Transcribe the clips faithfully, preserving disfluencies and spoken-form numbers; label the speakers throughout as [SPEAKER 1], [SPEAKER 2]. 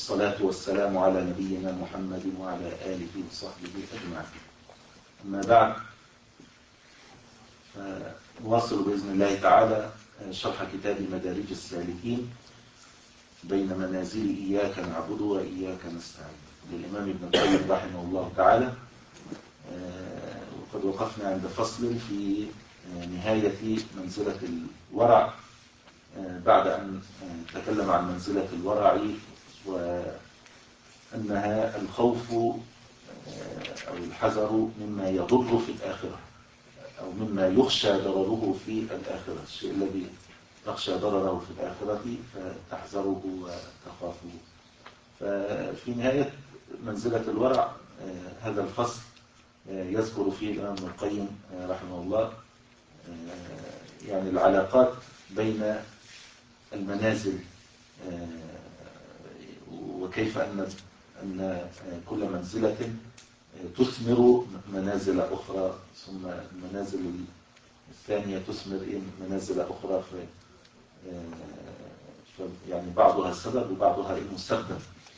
[SPEAKER 1] والصلاة والسلام على نبينا محمد وعلى آله وصحبه أجمعين. أما بعد، نواصل بإذن الله تعالى شرح كتاب مدارج السالكين بين منازل إياك نعبد وإياك نستعين للإمام ابن القيم رحمه الله تعالى. وقد وقفنا عند فصل في نهاية منزلة الورع، بعد أن تكلم عن منزلة الورع وأنها الخوف أو الحذر مما يضر في الآخرة أو مما يخشى ضرره في الآخرة، الشيء الذي تخشى ضرره في الآخرة فتحذره وتخافه. ففي نهاية منزلة الورع هذا الفصل يذكر فيه الإمام ابن القيم رحمه الله يعني العلاقات بين المنازل، وكيف أن أن كل منزلة تثمر منازل أخرى، ثم المنازل الثانية تثمر منازل أخرى، يعني بعضها سبب وبعضها مسبب.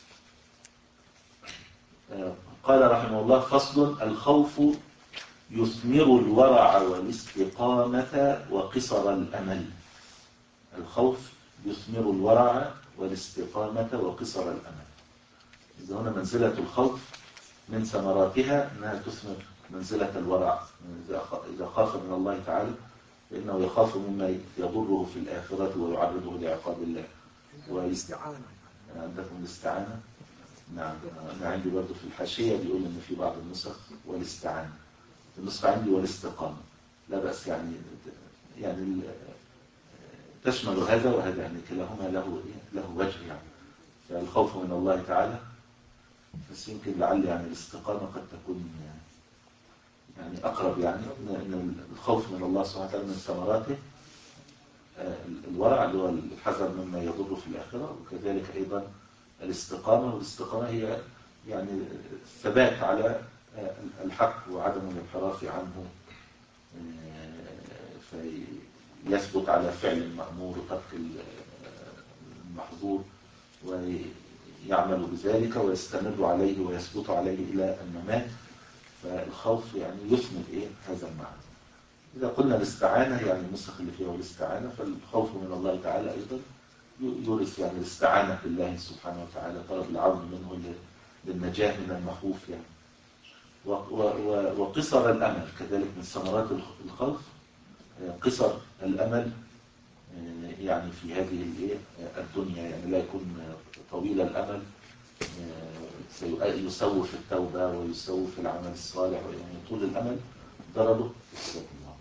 [SPEAKER 1] قال رحمه الله: فصل: الخوف يثمر الورع والاستقامة وقصر الأمل. الخوف يثمر الورع والاستقامة وقصر الأمل. إذا هنا منزلة الخوف من ثمراتها أنها تثمر منزلة الورع. إذا خاف من الله تعالى فإنه يخاف مما يضره في الآخرة ويعرضه لعقاب الله. والاستعانة عندكم الاستعانة؟ نعم، أنا عندي برضو في الحاشية بيقول إن في بعض النسخ والاستعانة، النسخة عندي والاستقامة. لا بأس، يعني يعني تشمل هذا وهذا، يعني كلاهما له له وجه. يعني فالخوف من الله تعالى، بس يمكن لعل يعني الاستقامة قد تكون يعني أقرب، يعني إن الخوف من الله سبحانه وتعالى من ثمراته الورع اللي هو الحذر مما يضر في الآخرة، وكذلك أيضا الاستقامة. والاستقامة هي يعني الثبات على الحق وعدم الانحراف عنه، فيثبت على فعل المأمور وترك المحظور ويعمل بذلك ويستمر عليه ويثبت عليه إلى الممات. فالخوف يعني يثمر إيه هذا المعنى. إذا قلنا الاستعانة يعني النسخ اللي فيها الاستعانة، فالخوف من الله تعالى أيضا يورث يعني الاستعانة بالله سبحانه وتعالى، طلب العون منه للنجاة من المخوف يعني. وقصر الأمل كذلك من ثمرات الخوف، قصر الأمل يعني في هذه الدنيا، يعني لا يكون طويل الأمل يسوف التوبة ويسوف العمل الصالح، يعني طول الأمل ضرره الله.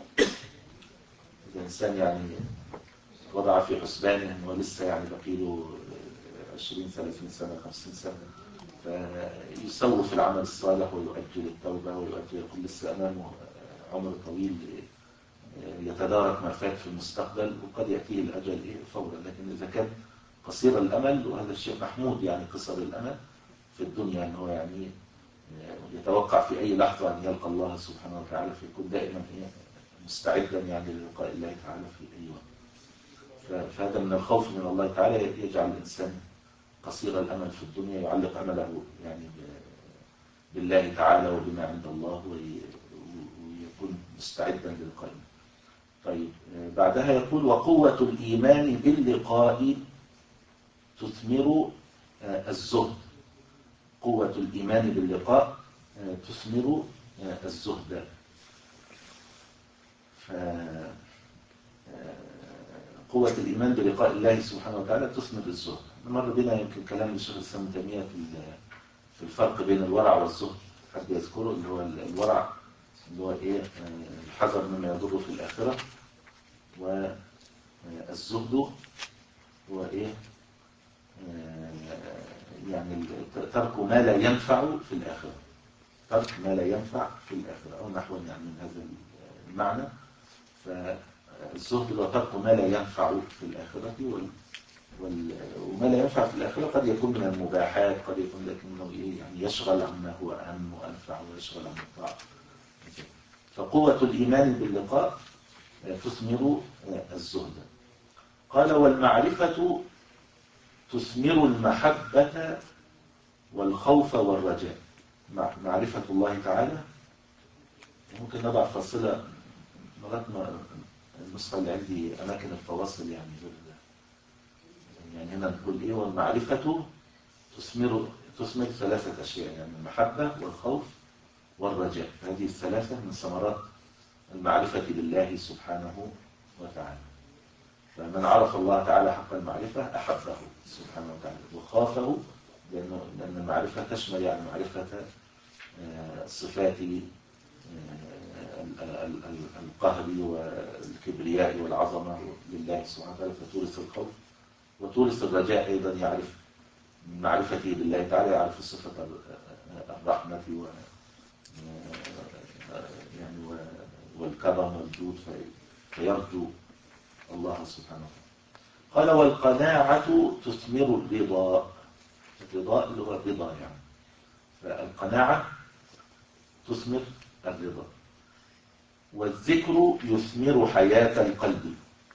[SPEAKER 1] إذا إنسان يعني وضع في حسبانه أنه لسه يعني بقيله عشرين ثلاثين سنة خمسين سنة، فيسوف العمل الصالح ويؤجل التوبة ويؤجل، يقول لسه أمامه عمر طويل يتدارك ما فات في المستقبل وقد يأتيه الأجل فورا. لكن إذا كان قصير الأمل، وهذا الشيء محمود يعني قصر الأمل في الدنيا، أنه يعني يتوقع في أي لحظة أن يلقى الله سبحانه وتعالى، فيكون دائما مستعدا يعني للقاء الله تعالى في أي وقت. فهذا من الخوف من الله تعالى يجعل الإنسان قصير الأمل في الدنيا، يعلق أمله يعني بالله تعالى وبما عند الله، ويكون مستعدا للقاء. طيب، بعدها يقول: وقوة الإيمان باللقاء تثمر الزهد. قوة الإيمان باللقاء تثمر الزهد. قوة الإيمان بلقاء الله سبحانه وتعالى تثمر الزهد. مر بنا يمكن كلام الشيخ الإسلام ابن تيمية في الفرق بين الورع والزهد، حد يذكره؟ اللي هو الورع اللي هو إيه؟ الحذر مما يضر في الآخرة، والزهد هو إيه؟ يعني ترك ما لا ينفع في الآخرة، ترك ما لا ينفع في الآخرة أو نحو يعني من هذا المعنى. فالزهد هو ترك ما لا ينفع في الآخرة، وما لا ينفع في الآخرة قد يكون من المباحات، قد يكون لكنه إيه يعني يشغل عما هو أهم وأنفع ويشغل عن الطاعة. فقوة الإيمان باللقاء تثمر الزهد. قال: والمعرفة تثمر المحبة والخوف والرجاء. معرفة الله تعالى ممكن نضع فاصلة مرات ما النسخة اللي عندي أماكن الفواصل يعني يعني هنا نقول إيه؟ والمعرفة تثمر تثمر ثلاثة أشياء، يعني المحبة والخوف والرجاء. هذه الثلاثة من ثمرات المعرفة بالله سبحانه وتعالى. فمن عرف الله تعالى حق المعرفة أحبه سبحانه وتعالى وخافه، لأنه لأن المعرفة تشمل يعني معرفة صفات القهر والكبرياء والعظمة لله سبحانه وتعالى، فتورث الخوف وتورث الرجاء. أيضا يعرف من معرفته بالله تعالى يعرف صفة الرحمة و يعني والكرم والجود فيرجو الله سبحانه وتعالى. قال والقناعة تثمر الرضا. الرضا اللي هو الرضا يعني، فالقناعة تثمر الرضا. والذكر يثمر حياة القلب.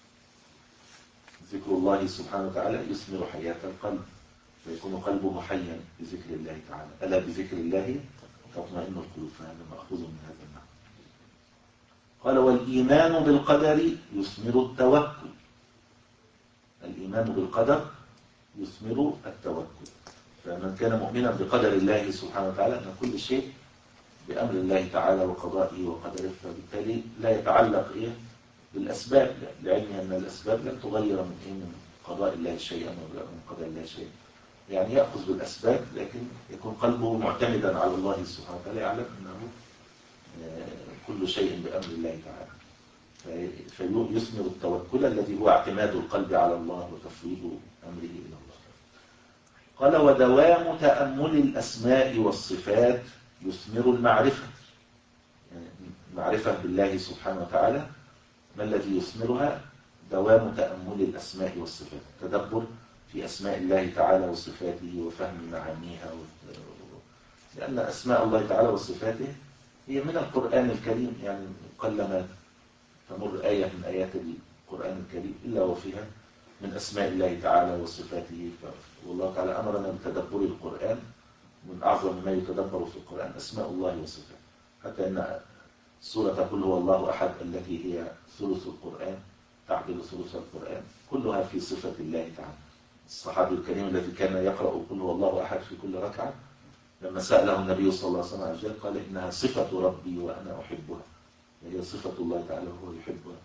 [SPEAKER 1] ذكر الله سبحانه وتعالى يثمر حياة القلب، فيكون قلبه حيا بذكر الله تعالى. ألا بذكر الله تطمئن القلوب، فهذا مأخوذ من هذا المعنى. قال والإيمان بالقدر يثمر التوكل. الإيمان بالقدر يثمر التوكل، فمن كان مؤمنا بقدر الله سبحانه وتعالى أن كل شيء بأمر الله تعالى وقضائه وقدره، فبالتالي لا يتعلق إيه بالأسباب، لعلم أن الأسباب لن تغير من إيه من قضاء الله شيئا ومن قضاء الله شيئا. يعني يأخذ بالأسباب لكن يكون قلبه معتمدا على الله سبحانه وتعالى، يعلم أنه كل شيء بأمر الله تعالى، فيثمر التوكل الذي هو اعتماد القلب على الله وتفويض أمره إلى الله. قال ودوام تأمل الأسماء والصفات يثمر المعرفة. يعني المعرفة بالله سبحانه وتعالى ما الذي يثمرها؟ دوام تأمل الأسماء والصفات، تدبر في أسماء الله تعالى وصفاته وفهم معانيها، لأن أسماء الله تعالى وصفاته هي من القرآن الكريم، يعني قلما تمر آية من آيات القرآن الكريم إلا وفيها من أسماء الله تعالى وصفاته. والله تعالى أمرنا بتدبر القرآن، من أعظم ما يتدبر في القرآن أسماء الله وصفاته، حتى أن سورة قل هو الله أحد التي هي ثلث القرآن تعدل ثلث القرآن كلها في صفة الله تعالى. الصحابي الكريم الذي كان يقرأ قل هو الله أحد في كل ركعة لما سأله النبي صلى الله عليه وسلم قال إنها صفة ربي وأنا أحبها، هي صفة الله تعالى وهو يحبها.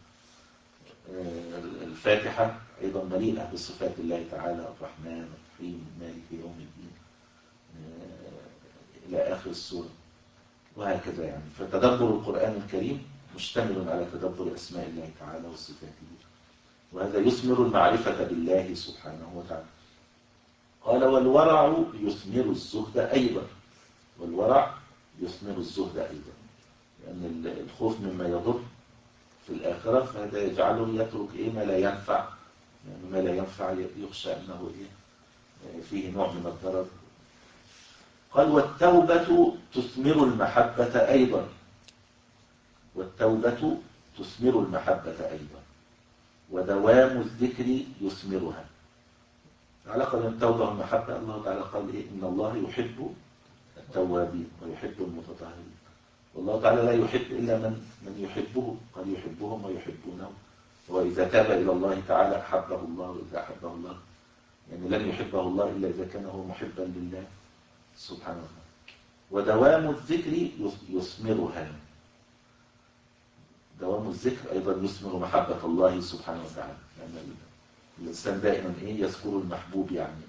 [SPEAKER 1] الفاتحة أيضا مليئة بصفات الله تعالى، الرحمن الرحيم مالك يوم الدين إلى آخر السورة، وهكذا يعني. فتدبر القرآن الكريم مشتمل على تدبر أسماء الله تعالى وصفاته، وهذا يثمر المعرفة بالله سبحانه وتعالى. قال والورع يثمر الزهد أيضا. والورع يثمر الزهد أيضا، لأن الخوف مما يضر في الآخرة فهذا يجعله يترك إيه ما لا ينفع، يعني ما لا ينفع يخشى أنه إيه فيه نوع من الضرر. قال والتوبة تثمر المحبة أيضا. والتوبة تثمر المحبة أيضا، ودوام الذكر يثمرها. العلاقة بين التوبة والمحبة، الله تعالى قال إيه إن الله يحب التوابين ويحب المتطهرين، والله تعالى لا يحب إلا من من يحبه، قد يحبهم ويحبونه، وإذا تاب إلى الله تعالى أحبه الله، وإذا أحبه الله يعني لن يحبه الله إلا إذا كان هو محبا لله سبحانه وتعالى. ودوام الذكر يثمرها. دوام الذكر أيضا يثمر محبة الله سبحانه وتعالى، لأن يعني الإنسان دائما إيه يذكر المحبوب، يعني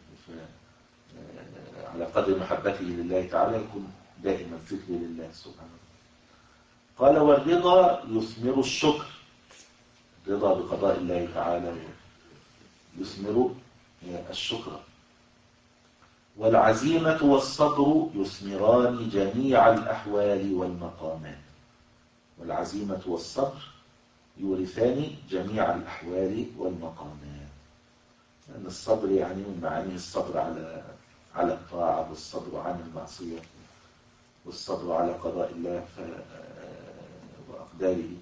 [SPEAKER 1] على قدر محبته لله تعالى يكون دائما ذكر لله سبحانه وتعالى. قال والرضا يثمر الشكر. الرضا بقضاء الله تعالى يثمر الشكر. والعزيمة والصبر يثمران جميع الأحوال والمقامات. والعزيمة والصبر يورثان جميع الأحوال والمقامات، لأن الصبر يعني من معانيه الصبر على على الطاعة، والصبر عن المعصية، والصبر على قضاء الله وأقداره،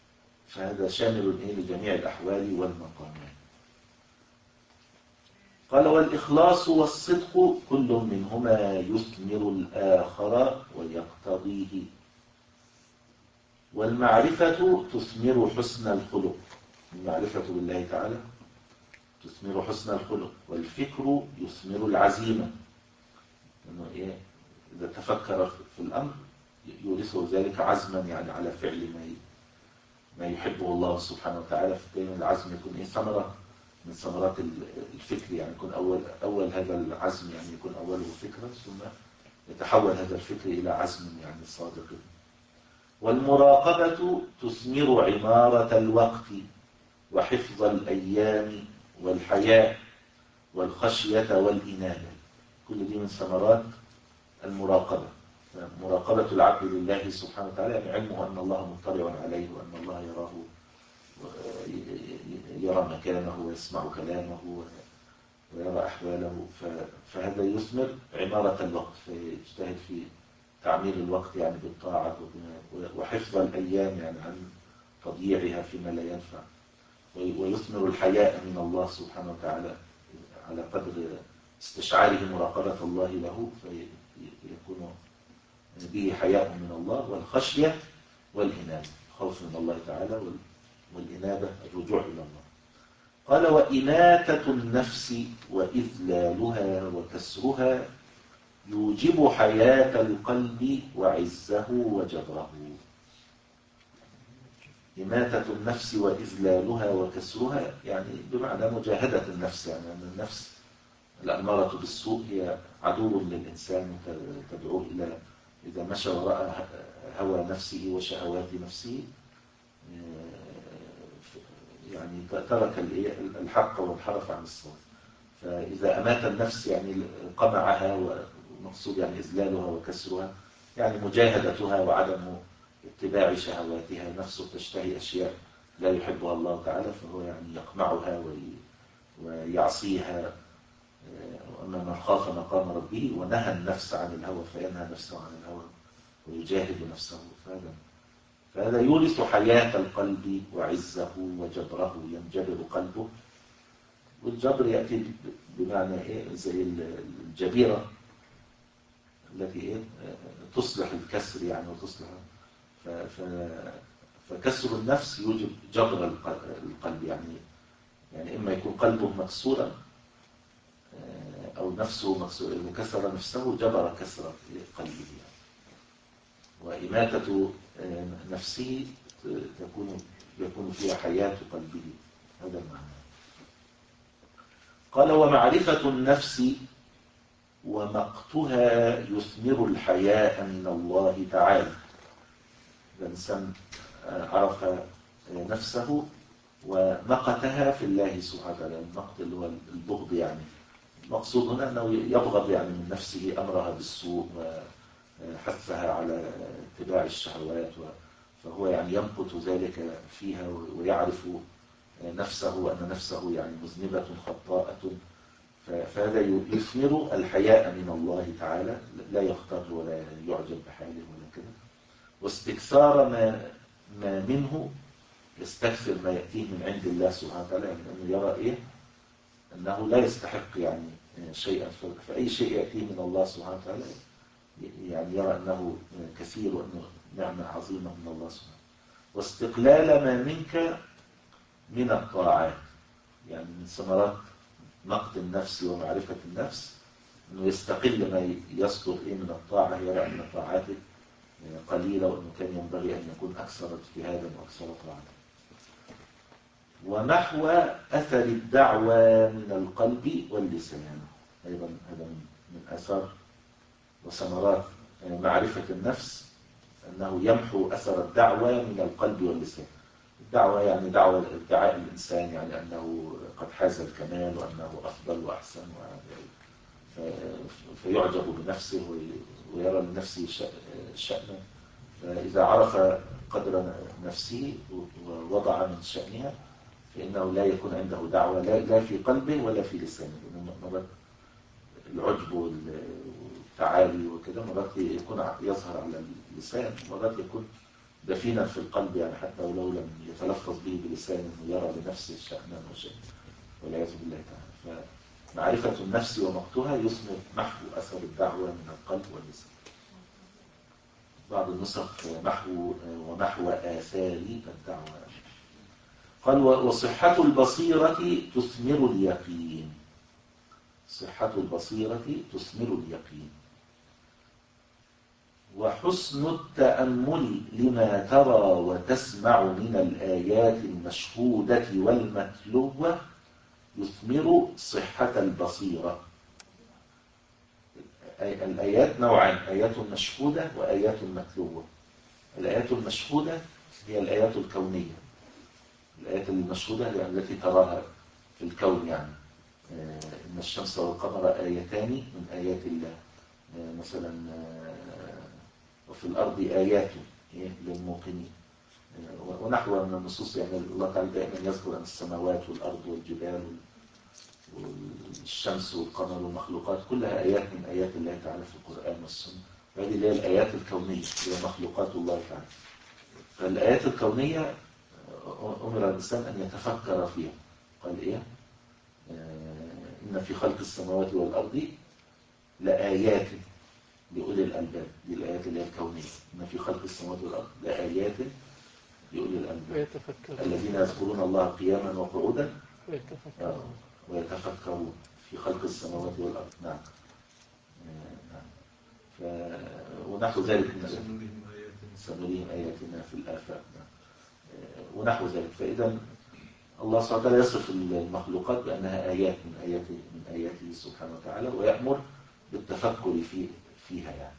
[SPEAKER 1] فهذا شامل لجميع الأحوال والمقامات. قال والإخلاص والصدق كل منهما يثمر الآخر ويقتضيه، والمعرفة تثمر حسن الخلق، المعرفة بالله تعالى تثمر حسن الخلق، والفكر يثمر العزيمة، إنه إيه إذا تفكر في الأمر يورثه ذلك عزما يعني على فعل ما ما يحبه الله سبحانه وتعالى. فدائما العزم يكون إيه ثمرة من ثمرات الفكر، يعني يكون أول أول هذا العزم يعني يكون أوله فكرة، ثم يتحول هذا الفكر إلى عزم يعني صادق. والمراقبة تثمر عمارة الوقت وحفظ الأيام والحياء والخشية والإنابة، كل دي من ثمرات المراقبة. مراقبة العبد لله سبحانه وتعالى يعني علمه أن الله مطلع عليه وأن الله يراه، يرى مكانه ويسمع كلامه ويرى أحواله، فهذا يثمر عمارة الوقت، فيجتهد في تعمير الوقت يعني بالطاعة، وحفظ الأيام يعني عن تضييعها فيما لا ينفع، ويثمر الحياء من الله سبحانه وتعالى على قدر استشعاره مراقبة الله له فيكون به حياء من الله، والخشية والإنابة، خوف من الله تعالى، والإنابة الرجوع إلى الله. قال وإماتة النفس وإذلالها وكسرها يوجب حياة القلب وعزه وجبره. إماتة النفس وإذلالها وكسرها يعني بمعنى مجاهدة النفس، يعني أن النفس الأمارة بالسوء هي عدو للإنسان، تدعوه إلى إذا مشى وراء هوى نفسه وشهوات نفسه يعني ترك الحق وانحرف عن الصواب. فإذا أمات النفس يعني قمعها، ومقصود يعني إذلالها وكسرها يعني مجاهدتها وعدم اتباع شهواتها. نفسه تشتهي أشياء لا يحبها الله تعالى فهو يعني يقمعها ويعصيها. وأما من خاف مقام ربه ونهى النفس عن الهوى فينهى نفسه عن الهوى ويجاهد نفسه، فهذا فهذا يورث حياة القلب وعزه وجبره، ينجبر قلبه. والجبر يأتي بمعنى إيه زي الجبيرة التي إيه تصلح الكسر يعني وتصلح، فكسر النفس يوجب جبر القلب، يعني يعني إما يكون قلبه مكسورا أو نفسه مكسورا، إذا كسر نفسه جبر كسر قلبه يعني. وإماتة نفسه تكون يكون فيها حياة قلبه، هذا المعنى. قال ومعرفة النفس ومقتها يثمر الحياء من الله تعالى. الإنسان عرف نفسه ومقتها في الله سبحانه وتعالى، المقت اللي هو البغض، يعني المقصود هنا أنه يبغض يعني من نفسه أمرها بالسوء وحثها على اتباع الشهوات، فهو يعني يمقت ذلك فيها ويعرف نفسه وأن نفسه يعني مذنبة خطاءة، فهذا يثمر الحياء من الله تعالى، لا يغتر ولا يعجب بحاله ولا كده. واستكثار ما, ما منه، يستكثر ما يأتيه من عند الله سبحانه وتعالى، يعني أنه يرى إيه أنه لا يستحق يعني شيئا، فأي شيء يأتيه من الله سبحانه وتعالى يعني يرى أنه كثير وأنه نعمة عظيمة من الله سبحانه. واستقلال ما منك من الطاعات، يعني من ثمرات نقد النفس ومعرفة النفس أنه يستقل ما يصدر إيه من الطاعة، يرى أن طاعاته قليلة وأنه كان ينبغي أن يكون أكثر اجتهادا وأكثر طاعة. ونحو أثر الدعوة من القلب واللسان، أيضا هذا من أثر وثمرات معرفة النفس أنه يمحو أثر الدعوة من القلب واللسان. الدعوة يعني دعوة ادعاء الإنسان يعني أنه قد حاز الكمال وأنه أفضل وأحسن، فيعجب بنفسه ويرى لنفسه شأنا. فإذا عرف قدر نفسه ووضع من شأنها فإنه لا يكون عنده دعوة لا في قلبه ولا في لسانه. مرات العجب والتعالي وكذا مرات يكون يظهر على اللسان، مرات يكون دفينا في القلب، يعني حتى ولو لم يتلفظ به بلسانه ويرى لنفسه شأنا وشيء والعياذ بالله تعالى. معرفة النفس ومقتها يثمر محو أثر الدعوة من القلب واللسان. بعض النسخ محو ومحو آثار الدعوة. قال وصحة البصيرة تثمر اليقين. صحة البصيرة تثمر اليقين. وحسن التأمل لما ترى وتسمع من الآيات المشهودة والمتلوة يثمر صحة البصيرة. الآيات نوعان: آيات مشهودة وآيات متلوة. الآيات المشهودة هي الآيات الكونية. الآيات المشهودة هي التي تراها في الكون، يعني إن الشمس والقمر آيتان من آيات الله مثلا، وفي الأرض آيات للموقنين ونحو من النصوص. يعني الله تعالى دائما يذكر أن السماوات والأرض والجبال والشمس والقمر والمخلوقات كلها آيات من آيات الله تعالى في القرآن والسنة. هذه اللي هي الآيات الكونية، هي مخلوقات الله تعالى. فالآيات الكونية أمر الإنسان أن يتفكر فيها. قال إيه؟ إن في خلق السماوات والأرض لآيات لأولي الألباب. دي الآيات اللي هي الكونية. إن في خلق السماوات والأرض لآيات لأولي الألباب الذين يذكرون الله قياما وقعودا ويتفكرون ويتفكرون في خلق السماوات والأرض. نعم. نعم. ف... ونحو ذلك من سنريهم آياتنا في الآفاق. نعم. ونحو ذلك. فإذا الله سبحانه وتعالى يصف المخلوقات بأنها آيات من آياته من آياته سبحانه وتعالى، ويأمر بالتفكر في فيها يعني.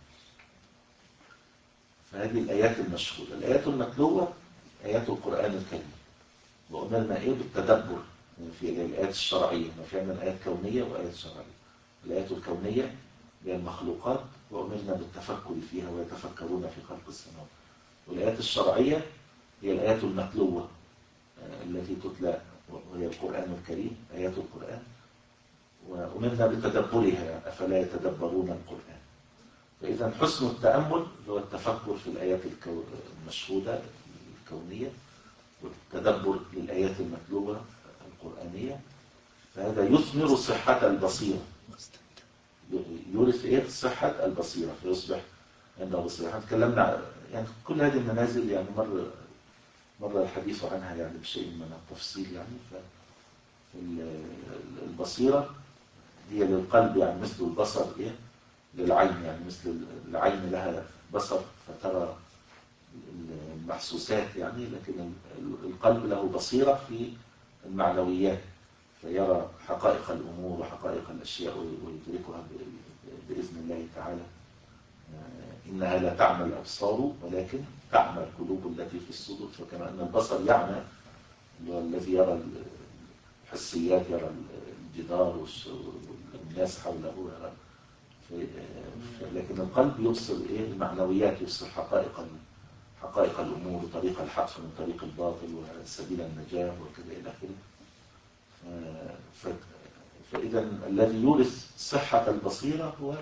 [SPEAKER 1] فهذه الآيات المشهودة. الآيات المتلوة آيات القرآن الكريم، وأمرنا إيه بالتدبر في الآيات الشرعية. ما في عندنا آيات كونية وآيات شرعية. الآيات الكونية هي المخلوقات وأمرنا بالتفكر فيها ويتفكرون في خلق السماوات. والآيات الشرعية هي الآيات المتلوة التي تتلى وهي القرآن الكريم، آيات القرآن، وأمرنا بتدبرها. أفلا يتدبرون القرآن؟ فإذا حسن التأمل هو التفكر في الآيات المشهودة الكونية والتدبر للآيات المتلوة القرآنية. فهذا يثمر صحة البصيرة، يورث إيه؟ صحة البصيرة، فيصبح عنده بصيرة. تكلمنا يعني كل هذه المنازل يعني مر مر الحديث عنها يعني بشيء من التفصيل يعني. فالبصيرة هي للقلب يعني مثل البصر إيه؟ للعين، يعني مثل العين لها بصر فترى المحسوسات يعني، لكن القلب له بصيرة في المعنويات فيرى حقائق الأمور وحقائق الأشياء ويدركها بإذن الله تعالى. إنها لا تعمى الأبصار ولكن تعمى القلوب التي في الصدور. فكما أن البصر يعمى الذي يرى الحسيات، يرى الجدار والناس حوله، يرى، لكن القلب يبصر إيه؟ المعنويات، يبصر حقائق حقائق الأمور وطريق الحق من طريق الباطل وسبيل النجاة وكذا إلى آخره. فإذا الذي يورث صحة البصيرة هو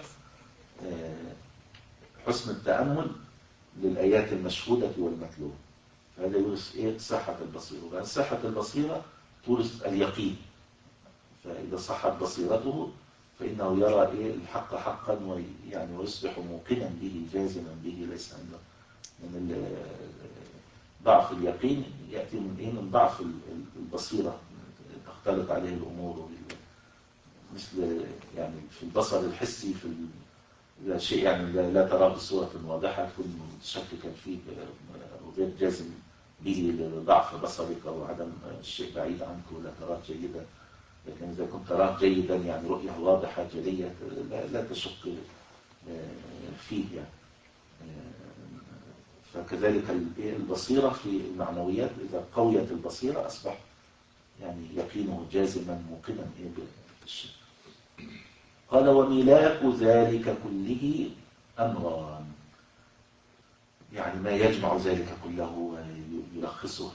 [SPEAKER 1] حسن التأمل للآيات المشهودة والمتلوة. فهذا يورث إيه؟ صحة البصيرة. وبعد صحة البصيرة تورث اليقين. فإذا صحت بصيرته فإنه يرى إيه؟ الحق حقا ويعني ويصبح موقنا به جازما به، ليس عنده من ضعف اليقين يأتي من إيه؟ من ضعف البصيرة، تختلط عليه الأمور مثل يعني في البصر الحسي في لا شيء يعني لا تراه بصورة واضحة، تكون متشككا فيه وغير جازم به لضعف بصرك أو عدم الشيء بعيد عنك ولا تراه جيدا. لكن إذا كنت تراه جيدا يعني رؤية واضحة جلية لا, لا تشك فيه يعني. فكذلك البصيرة في المعنويات إذا قويت البصيرة أصبح يعني يقينه جازما موقنا بالشيء. قال وملاك ذلك كله أمران، يعني ما يجمع ذلك كله ويلخصه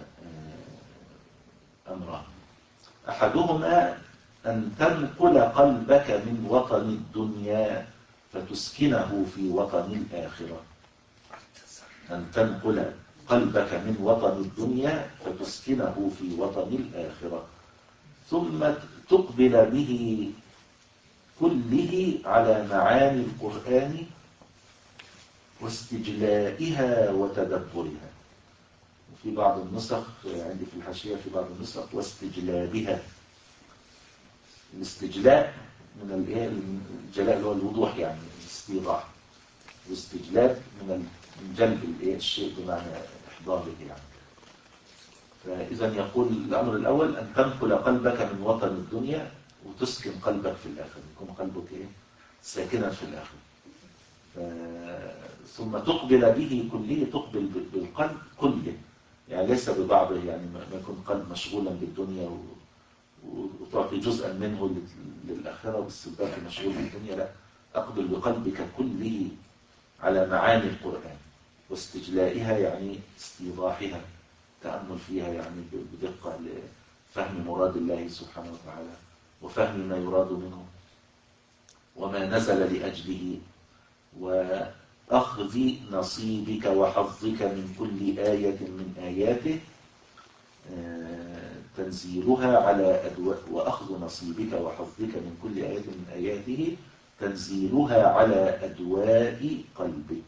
[SPEAKER 1] أمران. أحدهما أن تنقل قلبك من وطن الدنيا فتسكنه في وطن الآخرة. أن تنقل قلبك من وطن الدنيا فتسكنه في وطن الآخرة. ثم تقبل به كله على معاني القرآن واستجلائها وتدبرها. وفي بعض النسخ عندي في الحاشية في بعض النسخ واستجلابها. الاستجلاء من الايه الجلاء اللي هو الوضوح يعني الاستيضاح، واستجلاب من جلب الايه الشيء بمعنى احضاره يعني. فاذا يقول الامر الاول ان تنقل قلبك من وطن الدنيا وتسكن قلبك في الاخره، يكون قلبك ايه ساكنا في الاخره. ف... ثم تقبل به كله، تقبل بالقلب كله يعني ليس ببعضه، يعني ما يكون قلب مشغولا بالدنيا و... وتعطي جزءا منه للآخرة والسباك مشغول بالدنيا، لا، أقبل بقلبك كله على معاني القرآن واستجلائها يعني استيضاحها، تأمل فيها يعني بدقة لفهم مراد الله سبحانه وتعالى وفهم ما يراد منه وما نزل لأجله، وأخذ نصيبك وحظك من كل آية من آياته تنزيلها على أدواء، وأخذ نصيبك وحظك من كل آية من آياته تنزيلها على أدواء قلبك،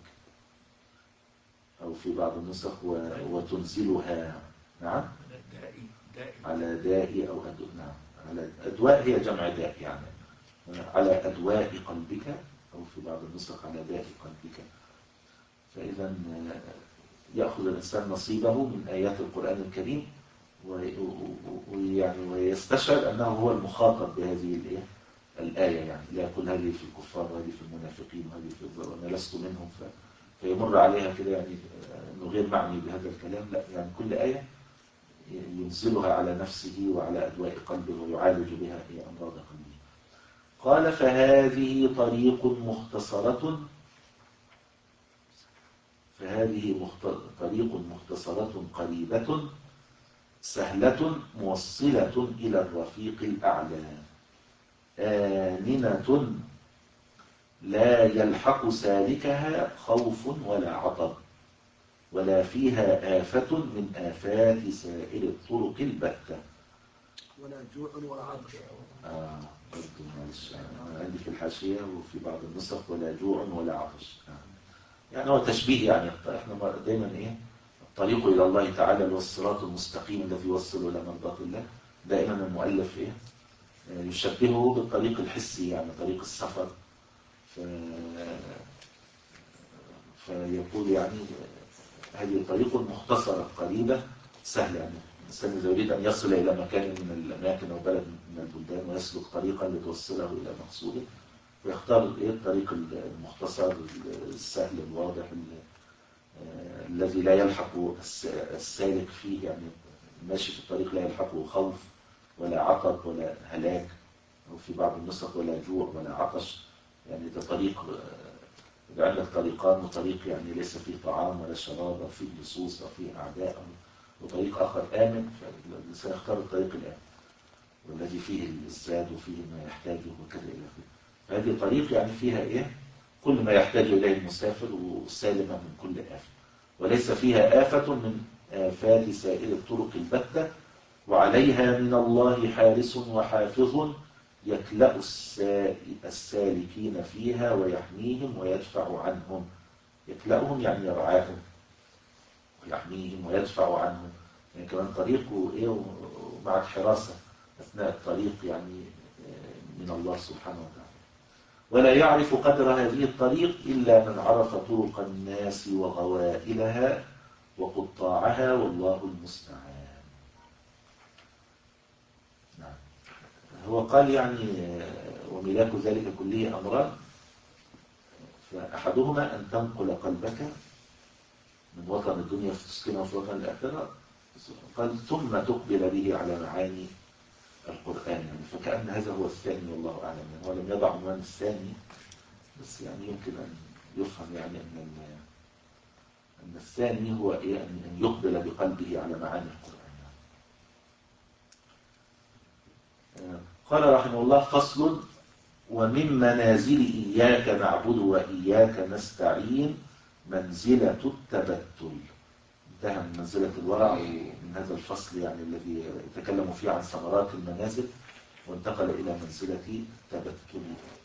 [SPEAKER 1] أو في بعض النسخ وتنزلها نعم على داء أو أدواء، نعم على أدواء هي جمع داء يعني على أدواء قلبك، أو في بعض النسخ على داء قلبك. فإذا يأخذ الإنسان نصيبه من آيات القرآن الكريم ويعني ويستشعر أنه هو المخاطب بهذه الآية الآية، يعني لا يقول هذه في الكفار وهذه في المنافقين وهذه في وأنا لست منهم، ف... فيمر عليها كده يعني أنه غير معني بهذا الكلام، لا، يعني كل آية ينزلها على نفسه وعلى أدواء قلبه ويعالج بها أمراض قلبه. قال فهذه طريق مختصرة فهذه مخت... طريق مختصرة قريبة سهلة موصلة إلى الرفيق الأعلى، آمنة لا يلحق سالكها خوف ولا عطب، ولا فيها آفة من آفات سائر الطرق البتة،
[SPEAKER 2] ولا جوع ولا عطش.
[SPEAKER 1] آه أنا عندي في الحاشية وفي بعض النسخ ولا جوع ولا عطش، آه. يعني هو تشبيه، يعني احنا دايما ايه الطريق إلى الله تعالى والصراط المستقيم الذي يوصل إلى مرضاة الله، دائما المؤلف إيه يشبهه بالطريق الحسي يعني طريق السفر. ف... فيقول يعني هذه طريق مختصرة قريبة سهلة، يعني الإنسان إذا يريد أن يصل إلى مكان من الأماكن أو بلد من البلدان ويسلك طريقا لتوصله إلى مقصوده، ويختار إيه الطريق المختصر السهل الواضح الذي لا يلحق السالك فيه، يعني ماشي في الطريق لا يلحقه خوف ولا عطب ولا هلاك، أو في بعض النسخ ولا جوع ولا عطش، يعني ده طريق إذا عندك طريقان، وطريق يعني ليس فيه طعام ولا شراب أو فيه لصوص أو فيه أعداء، وطريق آخر آمن، فالإنسان يختار الطريق الآمن والذي فيه الزاد وفيه ما يحتاجه وكذا إلى آخره. فهذه طريق يعني فيها إيه كل ما يحتاج إليه المسافر وسالمة من كل آفة، وليس فيها آفة من آفات سائر الطرق البتة، وعليها من الله حارس وحافظ يكلأ السالكين فيها ويحميهم ويدفع عنهم. يكلأهم يعني يرعاهم ويحميهم ويدفع عنهم، يعني كمان طريقه إيه ومع حراسة أثناء الطريق يعني من الله سبحانه وتعالى. ولا يعرف قدر هذه الطريق إلا من عرف طرق الناس وغوائلها وقطاعها، والله المستعان. نعم. هو قال يعني وملاك ذلك كله أمران، فأحدهما أن تنقل قلبك من وطن الدنيا فتسكنه في وطن الآخرة، قال ثم تقبل به على معاني القرآن، يعني فكأن هذا هو الثاني والله أعلم، يعني هو لم يضع عنوان الثاني، بس يعني يمكن أن يفهم يعني أن أن الثاني هو إيه أن يقبل بقلبه على معاني القرآن. قال رحمه الله فصل ومن منازل إياك نعبد وإياك نستعين منزلة التبتل. انتهى من منزلة الورع، ومن هذا الفصل يعني الذي يتكلم فيه عن ثمرات المنازل وانتقل إلى منزلة تبتل.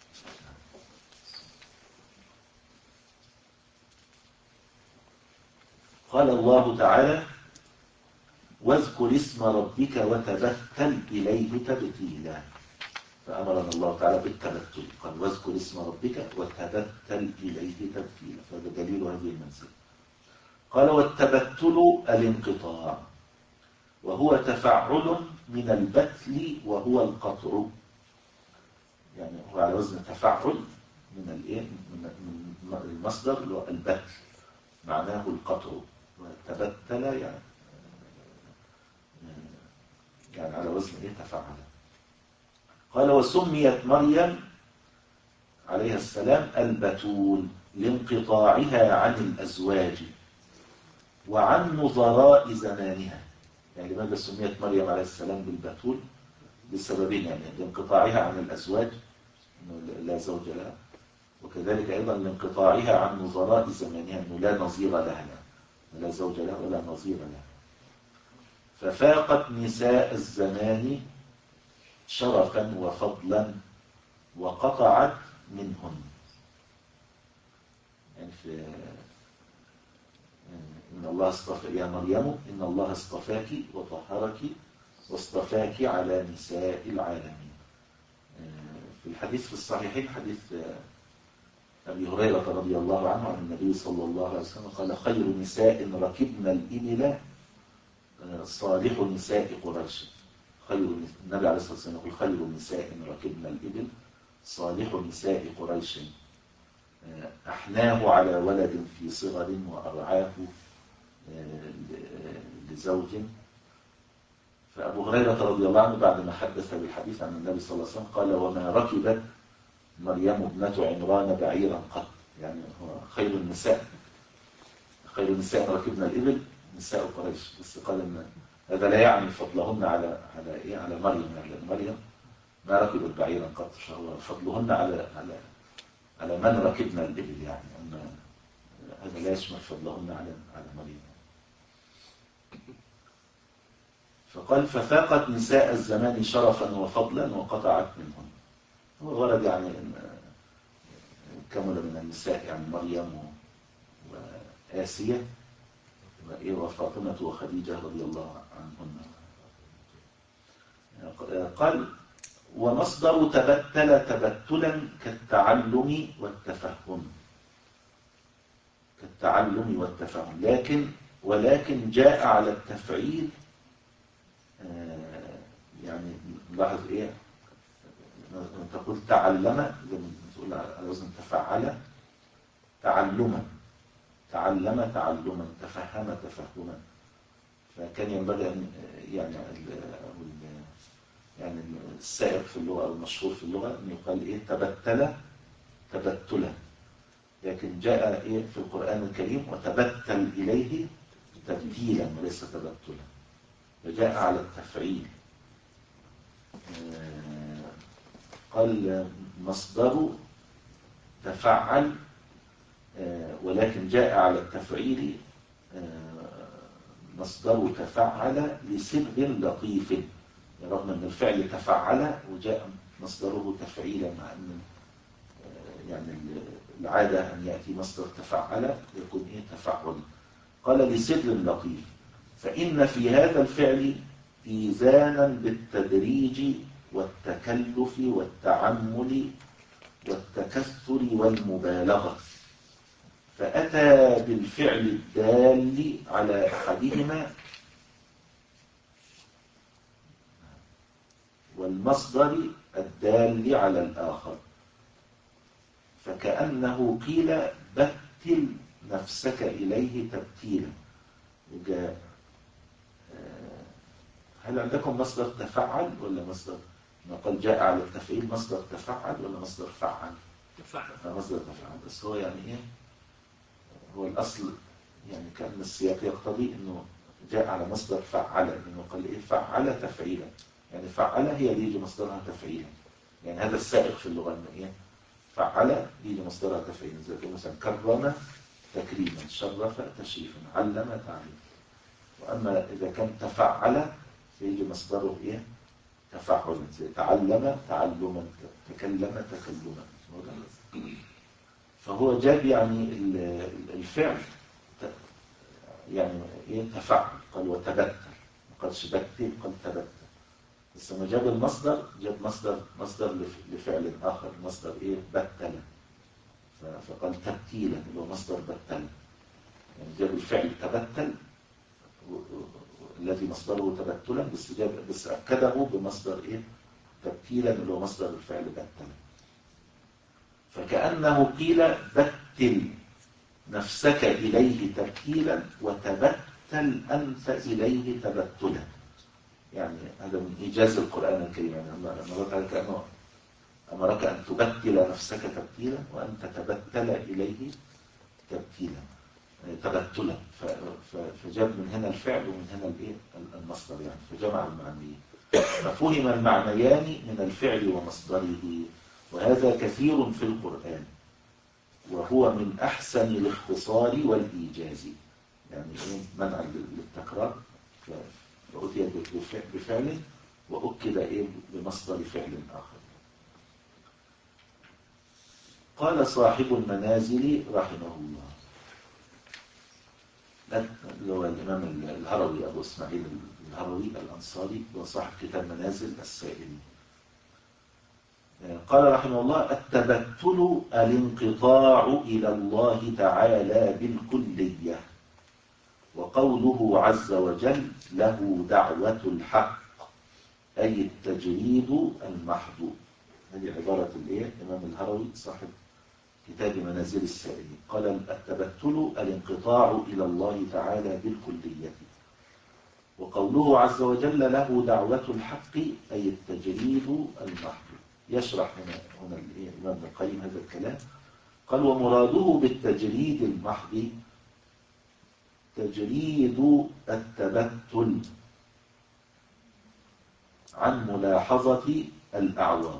[SPEAKER 1] قال الله تعالى واذكر اسم ربك وتبتل إليه تبتيلا، فأمرنا الله تعالى بالتبتل، قال واذكر اسم ربك وتبتل إليه تبتيلا، فهذا دليل هذه المنزلة. قال والتبتل الانقطاع، وهو تفعل من البتل وهو القطع، يعني هو على وزن تفعل من الايه من المصدر اللي هو البتل، معناه القطع، وتبتل يعني يعني على وزن ايه تفعل. قال وسميت مريم عليها السلام البتول لانقطاعها عن الازواج وعن نظراء زمانها. يعني لماذا سميت مريم عليه السلام بالبتول؟ لسببين، يعني لانقطاعها عن الازواج انه لا زوج لها، وكذلك ايضا لانقطاعها عن نظراء زمانها انه لا نظير لها، لا زوج لها ولا نظير لها. ففاقت نساء الزمان شرفا وفضلا وقطعت منهن. يعني في إن الله اصطفى يا مريم إن الله اصطفاك وطهرك واصطفاك على نساء العالمين. في الحديث في الصحيحين حديث أبي هريرة رضي الله عنه عن النبي صلى الله عليه وسلم قال خير نساء ركبنا الإبل صالح نساء قريش. خير النبي عليه الصلاة والسلام يقول خير نساء ركبنا الإبل صالح نساء قريش أحناه على ولد في صغر وأرعاه لزوج. فأبو هريرة رضي الله عنه بعد ما حدث بالحديث عن النبي صلى الله عليه وسلم قال وما ركبت مريم ابنة عمران بعيرا قط، يعني هو خير النساء خير النساء ركبنا الإبل نساء قريش، بس قال إن هذا لا يعني فضلهن على على إيه على مريم، يعني مريم ما ركبت بعيرا قط، فهو فضلهن على على على من ركبنا الإبل، يعني أن هذا لا يشمل فضلهن على على مريم. فقال ففاقت نساء الزمان شرفا وفضلا وقطعت منهن. هو ورد يعني ان كمل من النساء يعني مريم وآسية وفاطمة وخديجة رضي الله عنهن. قال ومصدر تبتل تبتلا كالتعلم والتفهم، كالتعلم والتفهم، لكن ولكن جاء على التفعيل. يعني نلاحظ ايه تقول تعلم زي ما تقول على وزن تفعل تعلما، تعلم تعلما، تفهم تفهما. فكان ينبغي ان يعني يعني السائر في اللغه او المشهور في اللغه ان يقال ايه تبتل تبتلا، لكن جاء ايه في القران الكريم وتبتل اليه تبتيلا وليس تبتلا، فجاء على التفعيل. قال مصدر تفعل ولكن جاء على التفعيل، مصدر تفعل لسر لطيف، رغم ان الفعل تفعل وجاء مصدره تفعيلا، مع ان يعني العاده ان ياتي مصدر تفعل يكون ايه تفعل. قال لسر لطيف، فان في هذا الفعل إيذانا بالتدريج والتكلف والتعمل والتكثر والمبالغة، فأتى بالفعل الدال على أحدهما والمصدر الدال على الآخر، فكأنه قيل بتل نفسك إليه تبتيلا. هل عندكم مصدر تفعل ولا مصدر ما قال جاء على التفعيل مصدر تفعل ولا مصدر فعل؟
[SPEAKER 2] تفعل.
[SPEAKER 1] مصدر تفعل، بس هو يعني ايه هو الاصل، يعني كأن السياق يقتضي انه جاء على مصدر فعل، انه قال ايه فعل تفعيلا، يعني فعل هي اللي يجي مصدرها تفعيلا، يعني هذا السائق في اللغه انه ايه فعل يجي مصدرها تفعيلا، زي مثلا كرم تكريما، شرف تشريفا، علم تعليما. واما اذا كان تفعل فيجي مصدره ايه تفعلا، تعلم تعلما، تكلم تكلما. فهو جاب يعني الفعل يعني ايه تفعل، قال وتبتل، ما قالش بتل، قال تبتل. بس لما جاب المصدر جاب مصدر مصدر لفعل اخر، مصدر ايه بتل، فقال تبتيلا اللي هو مصدر بتل. يعني جاب الفعل تبتل الذي مصدره تبتلا، بس جاب بس اكده بمصدر ايه تبتيلا اللي هو مصدر الفعل بتل. فكأنه قيل بتل نفسك إليه تبتيلا وتبتل أنت إليه تبتلا. يعني هذا من إيجاز القرآن الكريم، يعني أمرك على كأنه أمرك أن تبتل نفسك تبتيلا وأن تتبتل إليه تبتيلا تبتلا. فجاب من هنا الفعل ومن هنا الايه المصدر، يعني فجمع المعنيين، ففهم المعنيان من الفعل ومصدره. وهذا كثير في القرآن، وهو من أحسن الاختصار والإيجاز. يعني منع للتكرار، فأتي بفعل وأكد إيه بمصدر فعل آخر. قال صاحب المنازل رحمه الله، اللي هو الإمام الهروي أبو إسماعيل الهروي الأنصاري، وصاحب كتاب منازل السائلين، قال رحمه الله: التبتل الانقطاع إلى الله تعالى بالكلية، وقوله عز وجل له دعوة الحق، أي التجريد المحض. هذه عبارة الإيه الإمام الهروي صاحب كتاب منازل السائلين. قال: التبتل الانقطاع إلى الله تعالى بالكلية، وقوله عز وجل له دعوة الحق، أي التجريد المحض. يشرح هنا هنا الإمام ابن القيم هذا الكلام. قال: ومراده بالتجريد المحض تجريد التبتل عن ملاحظة الأعوام.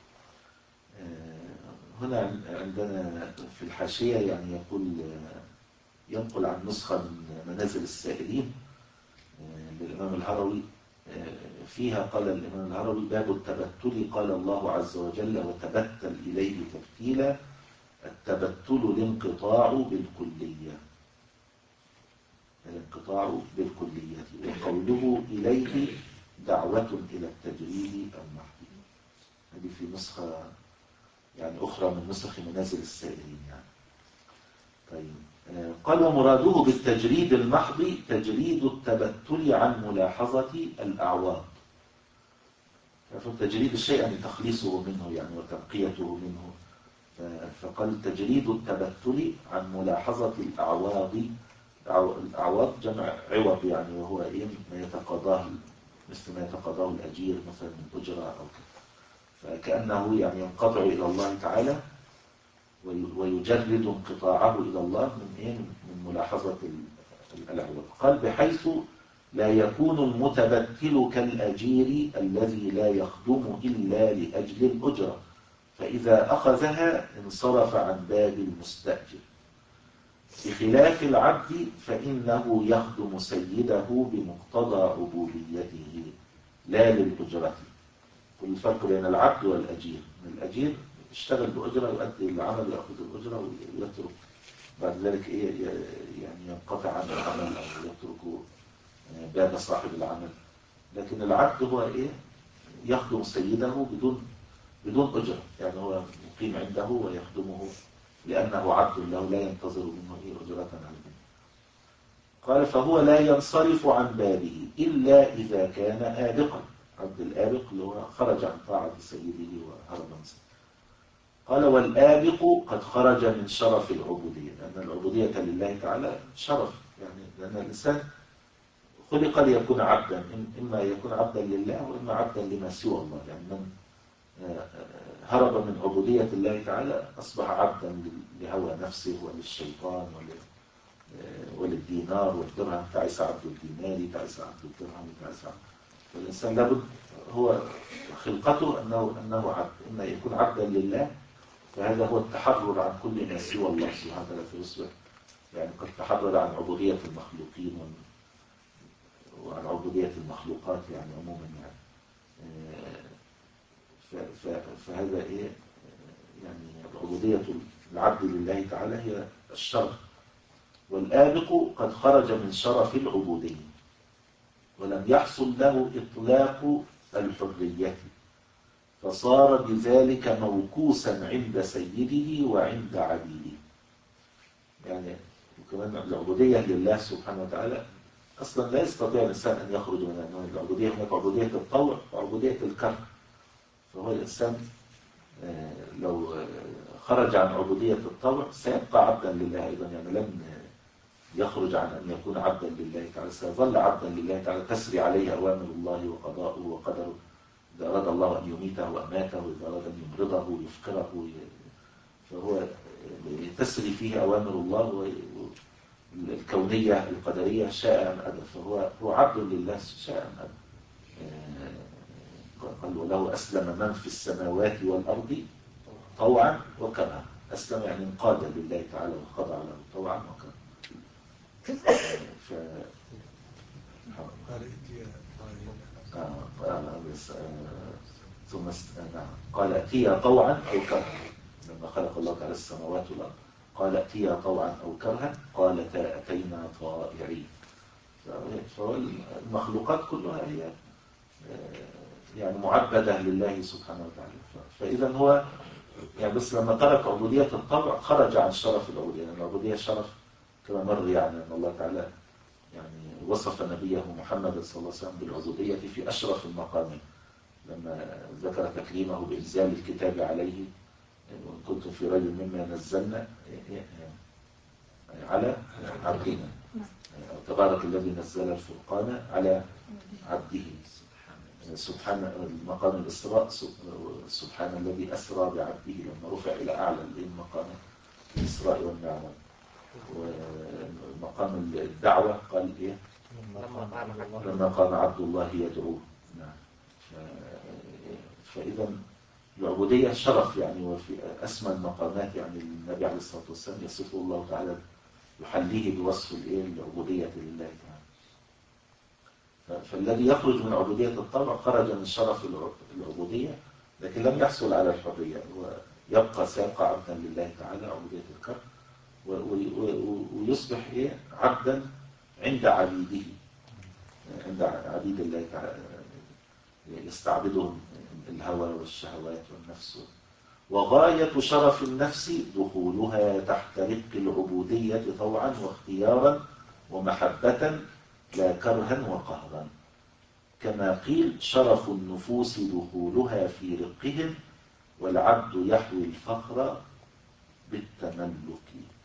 [SPEAKER 1] هنا عندنا في الحاشية يعني يقول ينقل عن نسخة من منازل السائلين للإمام الهروي، فيها قال الإمام الهروي: باب التبتل، قال الله عز وجل: وتبتل إليه تبتيلا، التبتل الانقطاع بالكلية، الانقطاع بالكلية. وقوله إليه دعوة إلى التجريد المحض. هذه في نسخة يعني أخرى من نسخ منازل السائلين يعني. طيب، قال: ومراده بالتجريد المحض تجريد التبتل عن ملاحظة الأعوام. فتجريد الشيء يعني تخليصه منه يعني وتنقيته منه. فقال: تجريد التبتل عن ملاحظة الأعواض. الأعواض جمع عوض يعني، وهو إيه ما يتقاضاه، مثل ما يتقاضاه الأجير مثلا من أجرة أو كذا. فكأنه يعني ينقطع إلى الله تعالى ويجرد انقطاعه إلى الله من إيه من ملاحظة الأعوض. قال: بحيث لا يكون المتبتل كالأجير الذي لا يخدم إلا لأجل الأجرة، فإذا أخذها انصرف عن باب المستأجر، بخلاف العبد فإنه يخدم سيده بمقتضى عبوديته لا للأجرة. والفرق بين العبد والأجير: الأجير يشتغل بأجرة، يؤدي العمل ويأخذ الأجرة ويترك بعد ذلك إيه يعني ينقطع عن العمل أو يترك باب صاحب العمل. لكن العبد هو إيه يخدم سيده بدون بدون أجرة، يعني هو مقيم عنده ويخدمه لأنه عبد له لا ينتظر منه إيه أجرة عليه. قال: فهو لا ينصرف عن بابه إلا إذا كان آبقا. عبد الآبق اللي هو خرج عن طاعة سيده وهرب من سيده. قال: والآبق قد خرج من شرف العبودية، لأن العبودية لله تعالى شرف، يعني لأن الإنسان خلق ليكون عبدا، إما يكون عبدا لله وإما عبدا لما سوى الله. يعني من هرب من عبودية الله تعالى أصبح عبدا لهوى نفسه وللشيطان وللدينار والدرهم. تعس عبد الدينار، تعس عبد الدرهم، تعس عبد. فالإنسان لابد هو خلقته أنه أنه عبد، إما يكون عبدا لله، فهذا هو التحرر عن كل ما سوى الله سبحانه وتعالى، فيصبح يعني قد تحرر عن عبودية المخلوقين وعن عبودية المخلوقات يعني عموما يعني. فهذا إيه يعني عبودية العبد لله تعالى هي الشرف. والآبق قد خرج من شرف العبودية ولم يحصل له إطلاق الحرية، فصار بذلك موكوسا عند سيده وعند عبيده. يعني وكمان العبودية لله سبحانه وتعالى أصلا لا يستطيع الإنسان أن يخرج من العبودية. هناك عبودية الطوع وعبودية الكره. فهو الإنسان لو خرج عن عبودية الطوع سيبقى عبدا لله أيضا، يعني لن يخرج عن أن يكون عبدا لله تعالى، سيظل عبدا لله تعالى، تسري عليه أوامر الله وقضاؤه وقدره. إذا أراد الله أن يميته أماته، وإذا أراد أن يمرضه يفقره، فهو تسري فيه أوامر الله الكونية القدرية شاء أم أبى، فهو هو عبد لله شاء أم أبى. قال وله أسلم من في السماوات والأرض طوعا وكرها. أسلم يعني انقاد لله تعالى وخضع له طوعا وكرها. ف... ثم قال ائتيا طوعا أو كرها. لما خلق الله تعالى السماوات والأرض قال ائتيا طوعا أو كرها، قالتا أتينا طائعين. فالمخلوقات كلها هي يعني معبدة لله سبحانه وتعالى. فإذا هو يعني بس لما ترك عبودية الطبع خرج عن شرف العبودية. يعني العبودية شرف كما مر، يعني أن الله تعالى يعني وصف نبيه محمد صلى الله عليه وسلم بالعبودية في أشرف المقامات لما ذكر تكريمه بإنزال الكتاب عليه، وإن كنتم في ريب مما نزلنا على عبدنا، تبارك الذي نزل الفرقان على عبده. سبحان المقام الإسراء، سبحان الذي أسرى بعبده لما رفع إلى أعلى المقام الإسراء والمعراج. ومقام الدعوة قال إيه لما قام عبد الله يدعوه. فإذا العبودية شرف يعني، وفي أسمى المقامات يعني النبي عليه الصلاة والسلام يصفه الله تعالى يحليه بوصف الإيه العبودية لله تعالى. فالذي يخرج من عبودية الطبع خرج من شرف العبودية، لكن لم يحصل على الحرية، ويبقى سيبقى عبدا لله تعالى عبودية الكرم، ويصبح إيه عبدا عند عبيده، عند عبيد الله تعالى يستعبدهم الهوى والشهوات والنفس. وغاية شرف النفس دخولها تحت رق العبودية طوعا واختيارا ومحبة لا كرها وقهرا، كما قيل شرف النفوس دخولها في رقهم، والعبد يحوي الفخر بالتملك،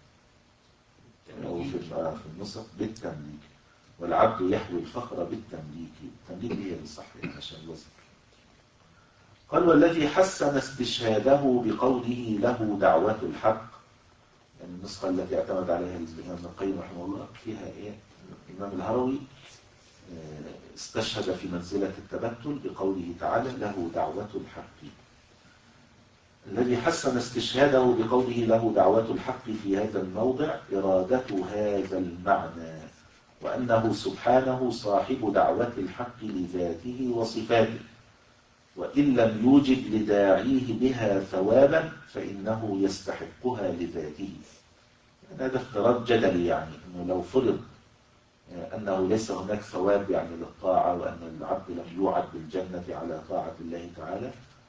[SPEAKER 1] أو في النصف بالتمليك، والعبد يحوي الفخر بالتمليك. التمليك هي الصح عشان الوزن. قال والذي حسن استشهاده بقوله له دعوة الحق، يعني النسخة التي اعتمد عليها الإمام ابن القيم رحمه الله فيها إيه الإمام الهروي استشهد في منزلة التبتل بقوله تعالى له دعوة الحق. الذي حسن استشهاده بقوله له دعوة الحق في هذا الموضع إرادة هذا المعنى، وأنه سبحانه صاحب دعوة الحق لذاته وصفاته، وإن لم يوجد لداعيه بها ثوابا فإنه يستحقها لذاته. يعني هذا افتراض جدلي، يعني أنه لو فرض أنه ليس هناك ثواب يعني للطاعة، وأن العبد لم يوعد بالجنة على طاعة الله تعالى،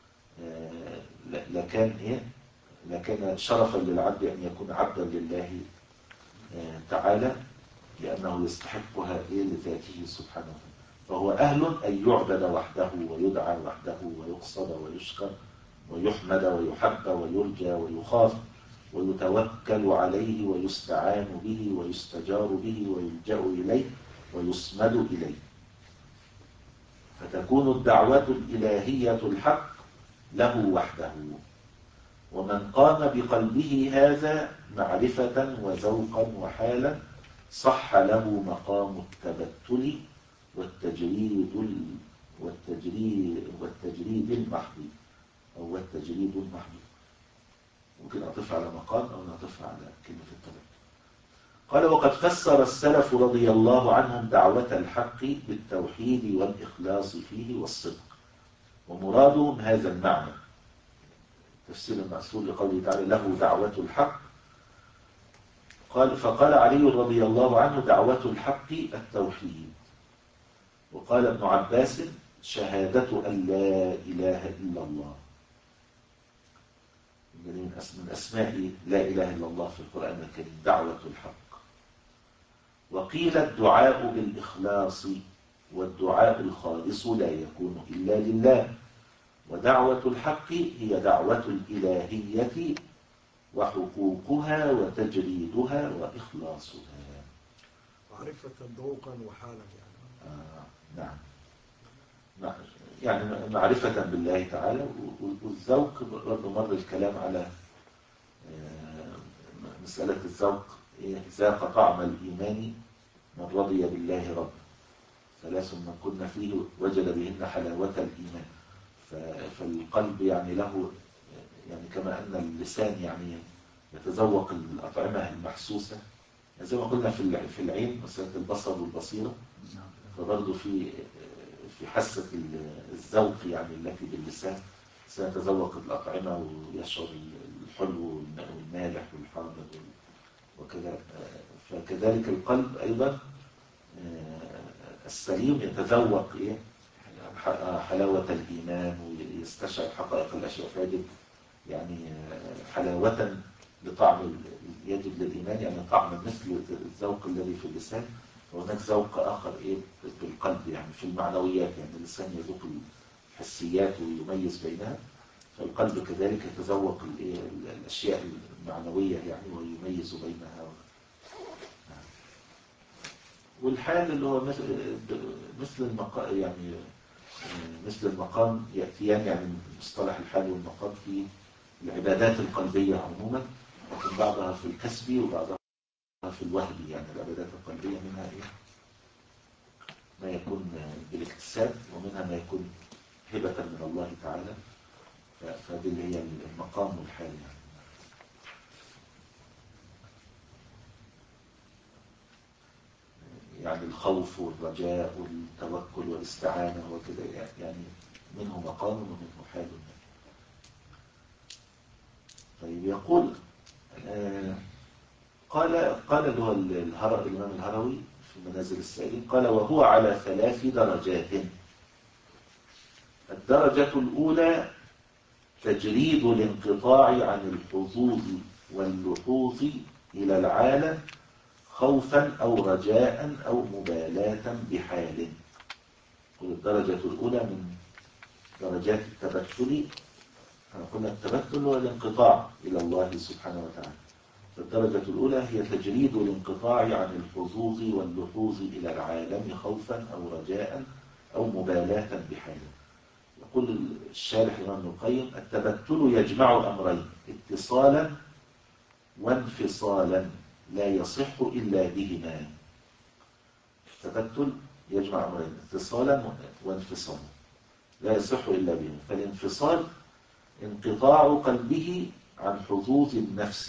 [SPEAKER 1] لكان إيه؟ لكان شرفا للعبد أن يكون عبدا لله تعالى، لأنه يستحقها إيه لذاته سبحانه. فهو أهل أن يعبد وحده ويدعى وحده ويقصد ويشكر ويحمد ويحب ويرجى ويخاف ويتوكل عليه ويستعان به ويستجار به ويلجأ إليه ويصمد إليه. فتكون الدعوة الإلهية الحق له وحده. ومن قام بقلبه هذا معرفة وذوقا وحالا صح له مقام التبتل والتجريد والتجريد والتجريد المحض، أو والتجريد المحض. ممكن أطف على مقام أو نطف على كلمة التبتل. قال وقد فسر السلف رضي الله عنهم دعوة الحق بالتوحيد والإخلاص فيه والصدق. ومرادهم هذا المعنى. تفسير المأثور لقوله تعالى له دعوة الحق، قال فقال علي رضي الله عنه دعوة الحق التوحيد. وقال ابن عباس شهادة أن لا إله إلا الله، من أسماء لا إله إلا الله في القرآن الكريم دعوة الحق. وقيل الدعاء بالإخلاص، والدعاء الخالص لا يكون إلا لله. ودعوة الحق هي دعوة الإلهية وحقوقها وتجريدها وإخلاصها.
[SPEAKER 2] معرفة ذوقا وحالا يعني.
[SPEAKER 1] آه نعم، يعني معرفة بالله تعالى. والذوق برضه مر الكلام على مسألة الذوق، ذاق طعم الإيمان من رضي بالله رب، ثلاث من كنا فيه وجد بهن حلاوة الإيمان. فالقلب يعني له، يعني كما أن اللسان يعني يتذوق الأطعمة المحسوسة، يعني زي ما قلنا في في العين مسألة البصر والبصيرة، فبرضه في في حاسة الذوق يعني التي باللسان سيتذوق الأطعمة ويشعر الحلو والمالح والحامض وكذا. فكذلك القلب أيضا السليم يتذوق إيه حلاوة الإيمان ويستشعر حقائق الأشياء، فيجد يعني حلاوة لطعم، يجد للإيمان يعني طعم مثل الذوق الذي في اللسان، وهناك ذوق آخر إيه بالقلب يعني في المعنويات، يعني اللسان يذوق الحسيات ويميز بينها، فالقلب كذلك يتذوق الأشياء المعنوية يعني ويميز بينها. والحال اللي هو مثل مثل المقام، يعني مثل المقام يأتيان، يعني مصطلح الحال والمقام في العبادات القلبية عموما، لكن بعضها في الكسب وبعضها في الوهبي. يعني العبادات القلبية منها إيه؟ ما يكون بالاكتساب، ومنها ما يكون هبة من الله تعالى. فهذه اللي هي المقام والحال يعني. يعني الخوف والرجاء والتوكل والاستعانة وكذا، يعني منه مقام ومنه حال. طيب يقول آه قال قال اللي هو الهر الإمام الهروي في منازل السائلين، قال وهو على ثلاث درجات. الدرجة الأولى تجريد الانقطاع عن الحظوظ واللحوظ إلى العالم خوفا أو رجاء أو مبالاة بحال. الدرجة الأولى من درجات التبتل، قلنا التبتل هو الانقطاع إلى الله سبحانه وتعالى. فالدرجة الأولى هي تجريد الانقطاع عن الحظوظ واللحوظ إلى العالم خوفا أو رجاء أو مبالاة بحال. يقول الشارح الإمام ابن القيم التبتل يجمع أمرين اتصالا وانفصالا لا يصح إلا بهما. التبتل يجمع أمرين اتصالا وانفصالا لا يصح إلا بهما. فالانفصال انقطاع قلبه عن حظوظ النفس،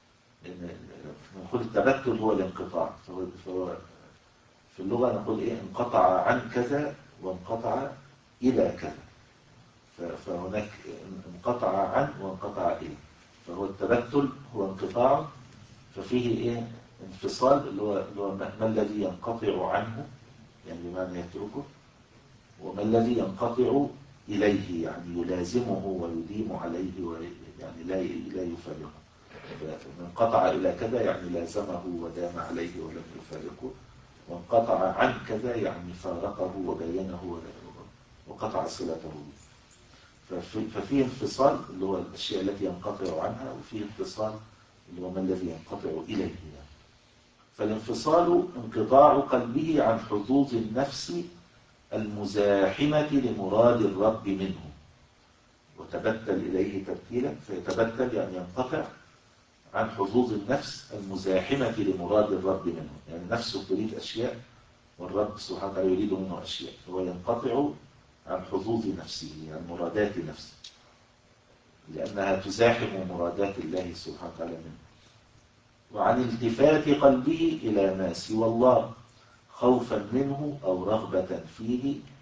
[SPEAKER 1] نقول التبتل هو الانقطاع، فهو في اللغة نقول إيه انقطع عن كذا وانقطع إلى كذا، فهناك انقطع عن وانقطع إلى، فهو التبتل هو انقطاع، ففيه إيه انفصال اللي هو, اللي هو ما الذي ينقطع عنه يعني بمعنى يتركه، وما الذي ينقطع إليه يعني يلازمه ويديم عليه يعني لا لا يفارقه. فانقطع إلى كذا يعني لازمه ودام عليه ولم يفارقه، وانقطع عن كذا يعني فارقه وبينه وقطع صلته. ففيه انفصال اللي هو الأشياء التي ينقطع عنها، وفيه انفصال اللي هو ما الذي ينقطع إليه يعني. فالانفصال انقطاع قلبه عن حظوظ النفس المزاحمة لمراد الرب منه، وتبتل إليه تبتيلا، فيتبتل يعني ينقطع عن حظوظ النفس المزاحمة لمراد الرب منه، يعني نفسه تريد أشياء والرب سبحانه وتعالى يريد منه أشياء، فهو ينقطع عن حظوظ نفسه عن مرادات نفسه لأنها تزاحم مرادات الله سبحانه وتعالى منه. وعن التفات قلبه إلى ما سوى الله خوفا منه أو رغبة فيه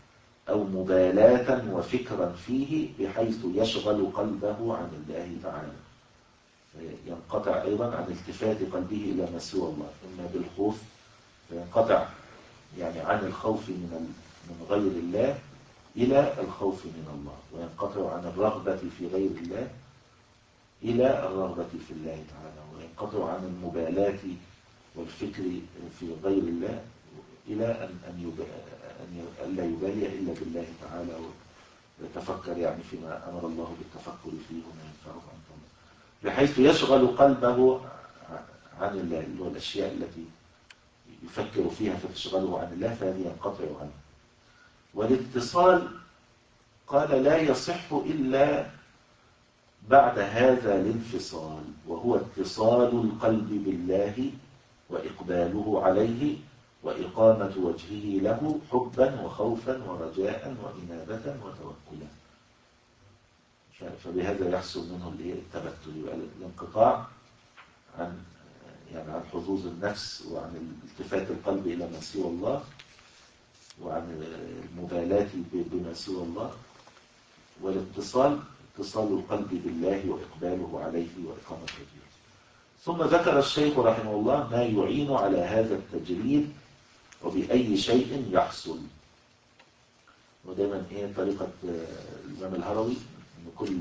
[SPEAKER 1] أو مبالاة وفكرا فيه بحيث يشغل قلبه عن الله تعالى، ينقطع أيضا عن التفات قلبه إلى ما سوى الله، إما بالخوف فينقطع يعني عن الخوف من من غير الله إلى الخوف من الله، وينقطع عن الرغبة في غير الله إلى الرغبة في الله تعالى، وينقطع عن المبالاة والفكر في غير الله إلى أن أن أن لا يبالي إلا بالله تعالى، ويتفكر يعني فيما أمر الله بالتفكر فيه وما ينفعه عن الله، بحيث يشغل قلبه عن الله، اللي هو الأشياء التي يفكر فيها فتشغله عن الله، فهذه ينقطع عنه. والاتصال قال لا يصح إلا بعد هذا الانفصال، وهو اتصال القلب بالله وإقباله عليه وإقامة وجهه له حبا وخوفا ورجاء وإنابة وتوكلا. فبهذا يحصل منه التبتل، يبقى الانقطاع عن يعني عن حظوظ النفس وعن التفات القلب إلى ما سوى الله وعن المبالاة بما سوى الله، والاتصال اتصال القلب بالله وإقباله عليه وإقامة وجهه. ثم ذكر الشيخ رحمه الله ما يعين على هذا التجريد وبأي شيء يحصل. ودائما ايه طريقة الإمام الهروي ان كل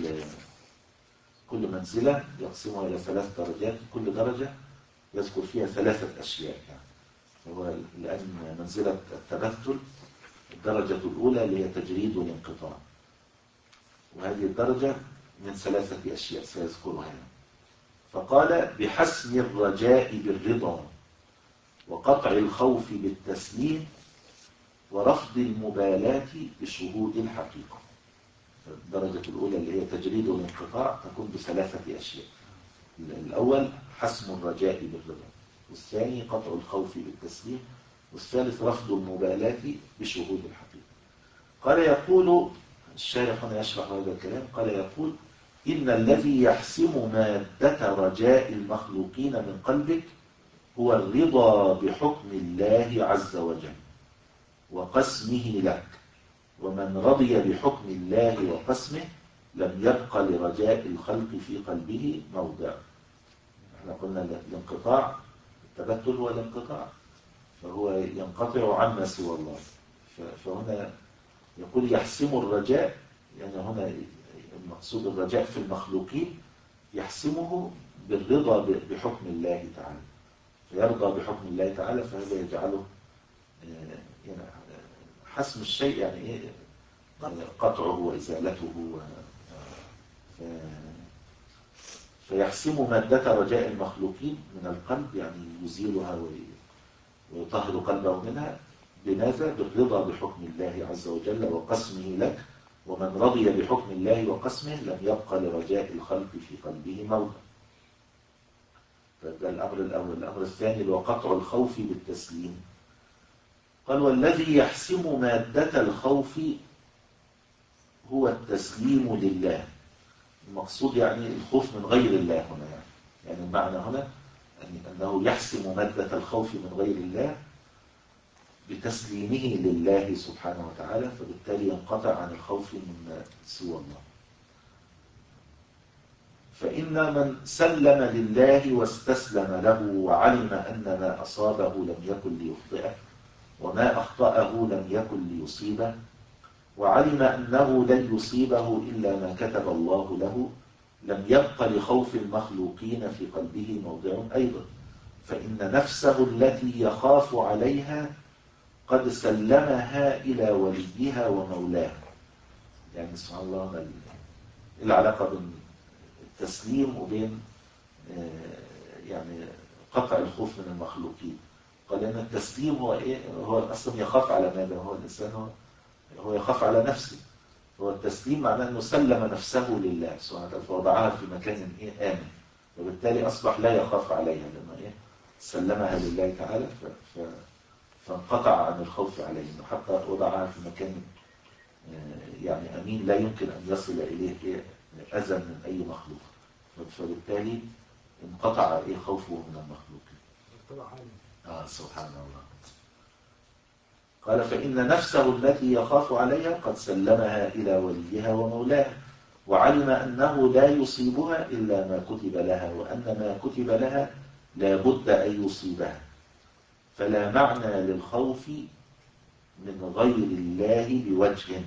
[SPEAKER 1] كل منزلة يقسمها إلى ثلاث درجات، كل درجة يذكر فيها ثلاثة أشياء يعني. هو لأن منزلة التبتل الدرجة الأولى اللي هي تجريد والانقطاع، وهذه الدرجة من ثلاثة أشياء سيذكرها يعني. فقال بحسم الرجاء بالرضا وقطع الخوف بالتسليم ورفض المبالاة بشهود الحقيقة. الدرجة الأولى اللي هي تجريد والانقطاع تكون بثلاثة أشياء. الأول حسم الرجاء بالرضا، والثاني قطع الخوف بالتسليم، والثالث رفض المبالاة بشهود الحقيقة. قال يقول الشارح هنا يشرح هذا الكلام، قال يقول إن الذي يحسم مادة رجاء المخلوقين من قلبك هو الرضا بحكم الله عز وجل وقسمه لك، ومن رضي بحكم الله وقسمه لم يبق لرجاء الخلق في قلبه موضع. احنا قلنا الانقطاع التبتل هو الانقطاع، فهو ينقطع عما سوى الله. فهنا يقول يحسم الرجاء، يعني هنا المقصود الرجاء في المخلوقين يحسمه بالرضا بحكم الله تعالى، فيرضى بحكم الله تعالى، فهذا يجعله يعني حسم الشيء يعني ايه قطعه وإزالته. فيحسم مادة رجاء المخلوقين من القلب، يعني يزيلها ويطهر قلبه منها بماذا؟ بالرضا بحكم الله عز وجل وقسمه لك، ومن رضي بحكم الله وقسمه لم يبقى لرجاء الخلق في قلبه موضع. فده الأمر الأول. الأمر الثاني وقطع الخوف بالتسليم. قال والذي يحسم مادة الخوف هو التسليم لله. المقصود يعني الخوف من غير الله هنا، يعني, يعني المعنى هنا أنه يحسم مادة الخوف من غير الله بتسليمه لله سبحانه وتعالى، فبالتالي ينقطع عن الخوف من سوى الله. فإن من سلم لله واستسلم له وعلم أن ما أصابه لم يكن ليخطئه وما أخطأه لم يكن ليصيبه، وعلم أنه لن يصيبه إلا ما كتب الله له، لم يبق لخوف المخلوقين في قلبه موضع أيضا، فإن نفسه التي يخاف عليها قد سلمها إلى وليها ومولاها. يعني سبحان الله العلاقة بين التسليم وبين يعني قطع الخوف من المخلوقين. قال أن التسليم هو إيه؟ هو أصلا يخاف على ماذا؟ هو الإنسان هو, هو يخاف على نفسه. هو التسليم معناه أنه سلم نفسه لله سبحانه وتعالى فوضعها في مكان إيه آمن، وبالتالي أصبح لا يخاف عليها لما إيه سلمها لله تعالى ف... ف... فانقطع عن الخوف عليه، حتى وضعها في مكان يعني أمين لا يمكن أن يصل إليه أذى من أي مخلوق، فبالتالي انقطع إيه خوفه من المخلوقين. آه سبحان الله. قال فإن نفسه التي يخاف عليها قد سلمها إلى وليها ومولاها، وعلم أنه لا يصيبها إلا ما كتب لها، وأن ما كتب لها لا بد أن يصيبها، فلا معنى للخوف من غير الله بوجه.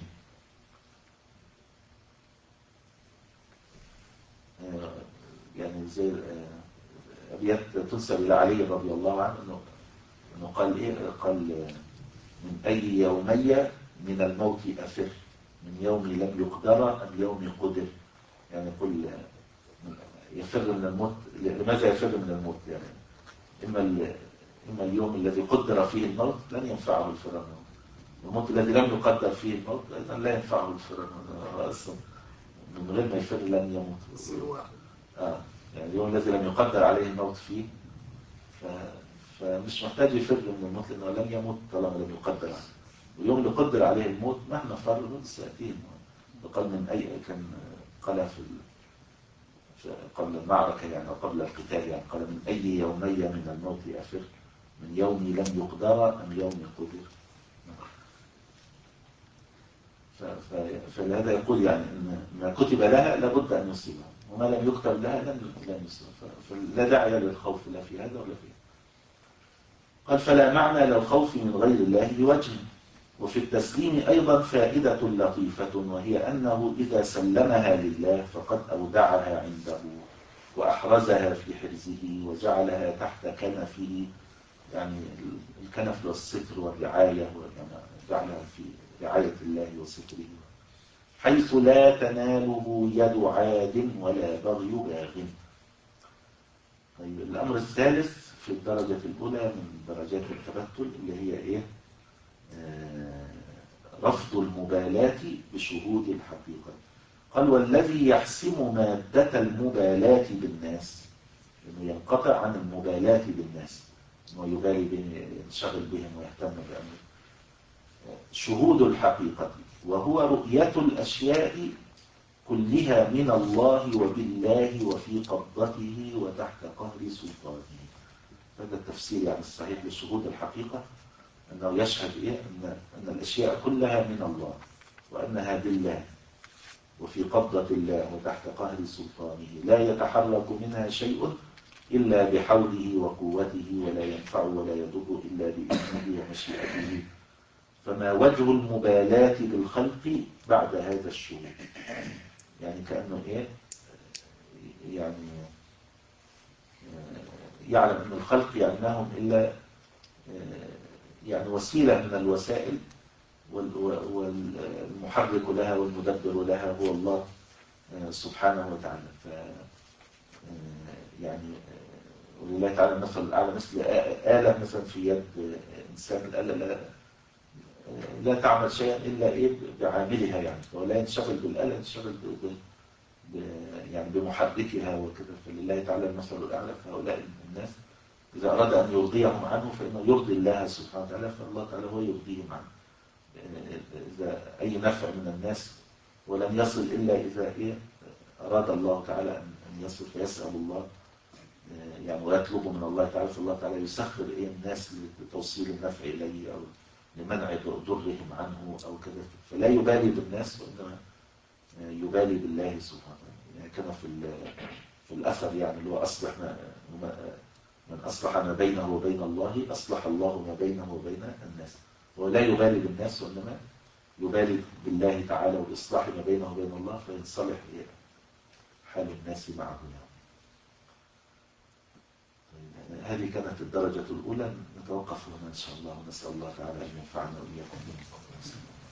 [SPEAKER 1] يعني زي أبيات تنسب إلى علي رضي الله عنه أنه, إنه قال إيه؟ قال من أي يومي من الموت أفر، من يوم لم يقدر أم يوم قدر. يعني يقول يفر من الموت. لماذا يفر من الموت؟ يعني إما, إما اليوم الذي قدر فيه الموت لن ينفعه الفرار منه، الموت الذي لم يقدر فيه الموت أيضا لا ينفعه الفرار منه، أصلا من غير ما يفر لن يموت. آه. يعني اليوم الذي لم يقدر عليه الموت فيه ف... فمش محتاج يفر من الموت لأنه لن يموت طالما لم يقدر عليه. واليوم اللي قدر عليه الموت مهما فر سيأتيه. وقال من أي كان قال في قبل المعركة يعني قبل القتال يعني قال من أي يومي من الموت أفر، من يوم لم يقدر أم يوم قدر. فلهذا يقول يعني إن ما كتب لها لابد أن يصيبها، وما لم يكتب لها لن يصيبها، فلا داعي للخوف لا في هذا ولا في هذا. قال فلا معنى للخوف من غير الله بوجه. وفي التسليم أيضا فائدة لطيفة، وهي أنه إذا سلمها لله فقد أودعها عنده وأحرزها في حرزه وجعلها تحت كنفه، يعني الكنف والستر والرعاية، وجعلها في رعاية الله وستره، حيث لا تناله يد عاد ولا بغي باغ. طيب الأمر الثالث في الدرجة الأولى من درجات التبتل اللي هي إيه؟ آه رفض المبالاة بشهود الحقيقة. قال والذي يحسم مادة المبالاة بالناس، إنه ينقطع عن المبالاة بالناس، إنه يبالي بهم، ينشغل بهم ويهتم بأمرهم، شهود الحقيقة، وهو رؤية الأشياء كلها من الله وبالله وفي قبضته وتحت قهر سلطانه. هذا التفسير يعني الصحيح لشهود الحقيقة، أنه يشهد إيه؟ أن, أن الأشياء كلها من الله وأنها بالله وفي قبضة الله وتحت قهر سلطانه، لا يتحرك منها شيء إلا بحوله وقوته، ولا ينفع ولا يضر إلا بإذنه ومشيئته. فما وجه المبالاة بالخلق بعد هذا الشهود؟ يعني كأنه إيه؟ يعني يعلم أن الخلق يعني ما هم إلا يعني وسيلة من الوسائل، والمحرك لها والمدبر لها هو الله سبحانه وتعالى. ف يعني ولله تعالى المثل الأعلى، مثل آلة مثلا في يد إنسان، الآلة لا, لا تعمل شيئا إلا إيه بعاملها، يعني ولا ينشغل بالآلة، ينشغل ب... ب... يعني بمحركها وكذا. فلله تعالى المثل الأعلى. فهؤلاء الناس إذا أراد أن يرضيهم عنه فإنه يرضي الله سبحانه وتعالى، فالله تعالى هو يرضيهم عنه. إذا أي نفع من الناس ولن يصل إلا إذا إيه أراد الله تعالى أن يصل، فيسأل الله يعني ويطلب من الله تعالى، فالله تعالى يسخر إيه الناس لتوصيل النفع إليه أو لمنع ضرهم عنه أو كذا. فلا يبالي بالناس وإنما يبالي بالله سبحانه وتعالى. يعني كما في في الأثر يعني اللي هو أصلح ما من أصلح ما بينه وبين الله أصلح الله ما بينه وبين الناس. هو لا يبالي بالناس وإنما يبالي بالله تعالى وبإصلاح ما بينه وبين الله، فينصلح حال الناس معه. يعني هذه كانت الدرجة الأولى. نتوقف هنا إن شاء الله، ونسأل الله تعالى أن ينفعنا وإياكم.